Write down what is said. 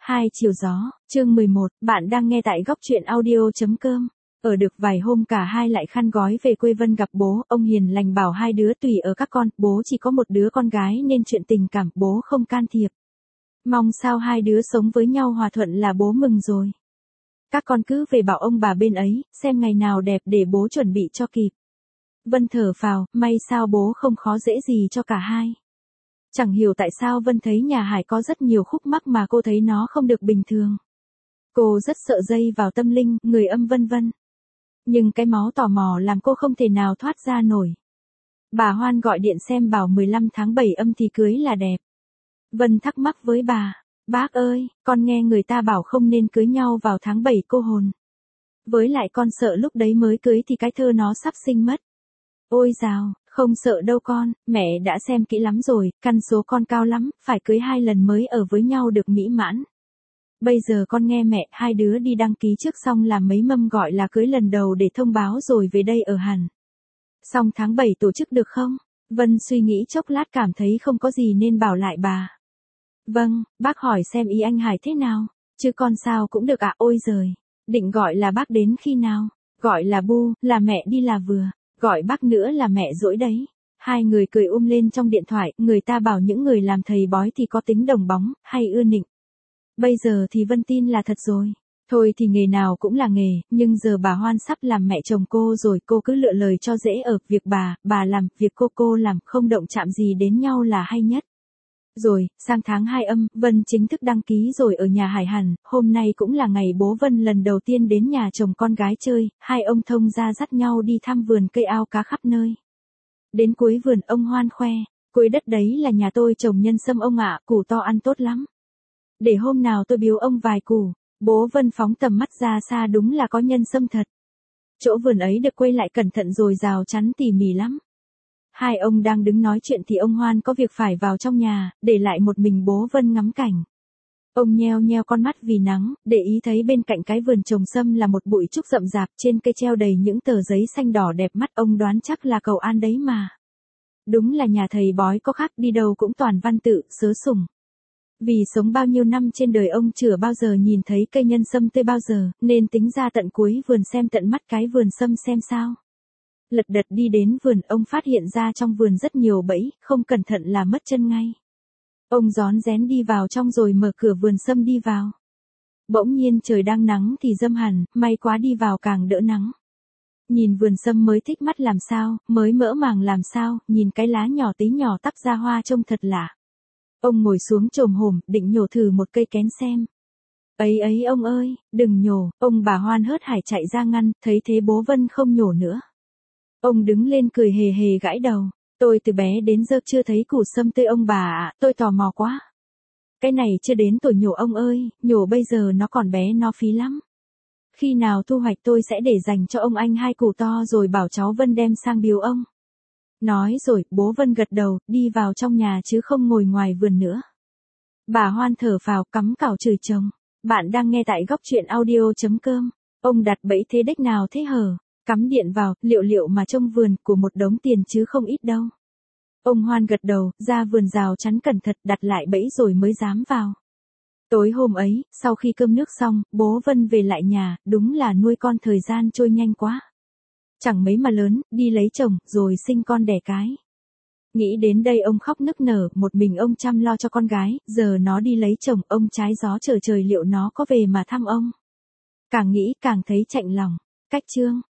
Hai chiều gió, chương 11, bạn đang nghe tại góc truyện audio.com. Ở được vài hôm cả hai lại khăn gói về quê Vân gặp bố, ông hiền lành bảo hai đứa tùy ở các con, bố chỉ có một đứa con gái nên chuyện tình cảm bố không can thiệp. Mong sao hai đứa sống với nhau hòa thuận là bố mừng rồi. Các con cứ về bảo ông bà bên ấy, xem ngày nào đẹp để bố chuẩn bị cho kịp. Vân thở phào, may sao bố không khó dễ gì cho cả hai. Chẳng hiểu tại sao Vân thấy nhà Hải có rất nhiều khúc mắc mà cô thấy nó không được bình thường. Cô rất sợ dây vào tâm linh, người âm vân vân. Nhưng cái máu tò mò làm cô không thể nào thoát ra nổi. Bà Hoan gọi điện xem bảo 15 tháng 7 âm thì cưới là đẹp. Vân thắc mắc với bà, bác ơi, con nghe người ta bảo không nên cưới nhau vào tháng 7 cô hồn. Với lại con sợ lúc đấy mới cưới thì cái thơ nó sắp sinh mất. Ôi dào, không sợ đâu con, mẹ đã xem kỹ lắm rồi, căn số con cao lắm, phải cưới 2 lần mới ở với nhau được mỹ mãn. Bây giờ con nghe mẹ, hai đứa đi đăng ký trước xong làm mấy mâm gọi là cưới lần đầu để thông báo rồi về đây ở hẳn. Xong tháng 7 tổ chức được không? Vân suy nghĩ chốc lát cảm thấy không có gì nên bảo lại bà. Vâng, bác hỏi xem ý anh Hải thế nào, chứ con sao cũng được ạ. Ôi giời, định gọi là bác đến khi nào? Gọi là bu, là mẹ đi là vừa. Gọi bác nữa là mẹ dỗi đấy. Hai người cười lên trong điện thoại, người ta bảo những người làm thầy bói thì có tính đồng bóng, hay ưa nịnh. Bây giờ thì Vân tin là thật rồi. Thôi thì nghề nào cũng là nghề, nhưng giờ bà Hoan sắp làm mẹ chồng cô rồi, cô cứ lựa lời cho dễ ở, việc bà làm, việc cô làm, không động chạm gì đến nhau là hay nhất. Rồi, sang tháng 2 âm, Vân chính thức đăng ký rồi ở nhà Hải hẳn, hôm nay cũng là ngày bố Vân lần đầu tiên đến nhà chồng con gái chơi, hai ông thông ra dắt nhau đi thăm vườn cây ao cá khắp nơi. Đến cuối vườn ông Hoan khoe, cuối đất đấy là nhà tôi trồng nhân sâm ông ạ, củ to ăn tốt lắm. Để hôm nào tôi biếu ông vài củ. Bố Vân phóng tầm mắt ra xa, đúng là có nhân sâm thật. Chỗ vườn ấy được quay lại cẩn thận rồi rào chắn tỉ mỉ lắm. Hai ông đang đứng nói chuyện thì ông Hoan có việc phải vào trong nhà, để lại một mình bố Vân ngắm cảnh. Ông nheo nheo con mắt vì nắng, để ý thấy bên cạnh cái vườn trồng sâm là một bụi trúc rậm rạp, trên cây treo đầy những tờ giấy xanh đỏ đẹp mắt, ông đoán chắc là cầu an đấy mà. Đúng là nhà thầy bói có khác, đi đâu cũng toàn văn tự, sớ sủng. Vì sống bao nhiêu năm trên đời ông chưa bao giờ nhìn thấy cây nhân sâm tươi bao giờ, nên tính ra tận cuối vườn xem tận mắt cái vườn sâm xem sao. Lật đật đi đến vườn, ông phát hiện ra trong vườn rất nhiều bẫy, không cẩn thận là mất chân ngay. Ông rón rén đi vào trong rồi mở cửa vườn sâm đi vào. Bỗng nhiên trời đang nắng thì râm hẳn, may quá đi vào càng đỡ nắng. Nhìn vườn sâm mới thích mắt làm sao, mới mỡ màng làm sao, nhìn cái lá nhỏ tí nhỏ tắp ra hoa trông thật lạ. Ông ngồi xuống chồm hổm, định nhổ thử một cây kén xem. Ấy ông ơi, đừng nhổ, ông bà Hoan hớt hải chạy ra ngăn, thấy thế bố Vân không nhổ nữa. Ông đứng lên cười hề hề gãi đầu, tôi từ bé đến giờ chưa thấy củ sâm tươi ông bà ạ, tôi tò mò quá. Cái này chưa đến tuổi nhổ ông ơi, nhổ bây giờ nó còn bé nó phí lắm. Khi nào thu hoạch tôi sẽ để dành cho ông anh 2 củ to rồi bảo cháu Vân đem sang biếu ông. Nói rồi, bố Vân gật đầu, đi vào trong nhà chứ không ngồi ngoài vườn nữa. Bà Hoan thở phào cắm cào chửi chồng. Bạn đang nghe tại góc truyện audio.com. Ông đặt bẫy thế đếch nào thế hở? Cắm điện vào, liệu mà trông vườn của một đống tiền chứ không ít đâu. Ông Hoan gật đầu, ra vườn rào chắn cẩn thận, đặt lại bẫy rồi mới dám vào. Tối hôm ấy, sau khi cơm nước xong, bố Vân về lại nhà, đúng là nuôi con thời gian trôi nhanh quá. Chẳng mấy mà lớn, đi lấy chồng, rồi sinh con đẻ cái. Nghĩ đến đây ông khóc nức nở, một mình ông chăm lo cho con gái, giờ nó đi lấy chồng, ông trái gió trở trời liệu nó có về mà thăm ông. Càng nghĩ càng thấy chạnh lòng. Cách chương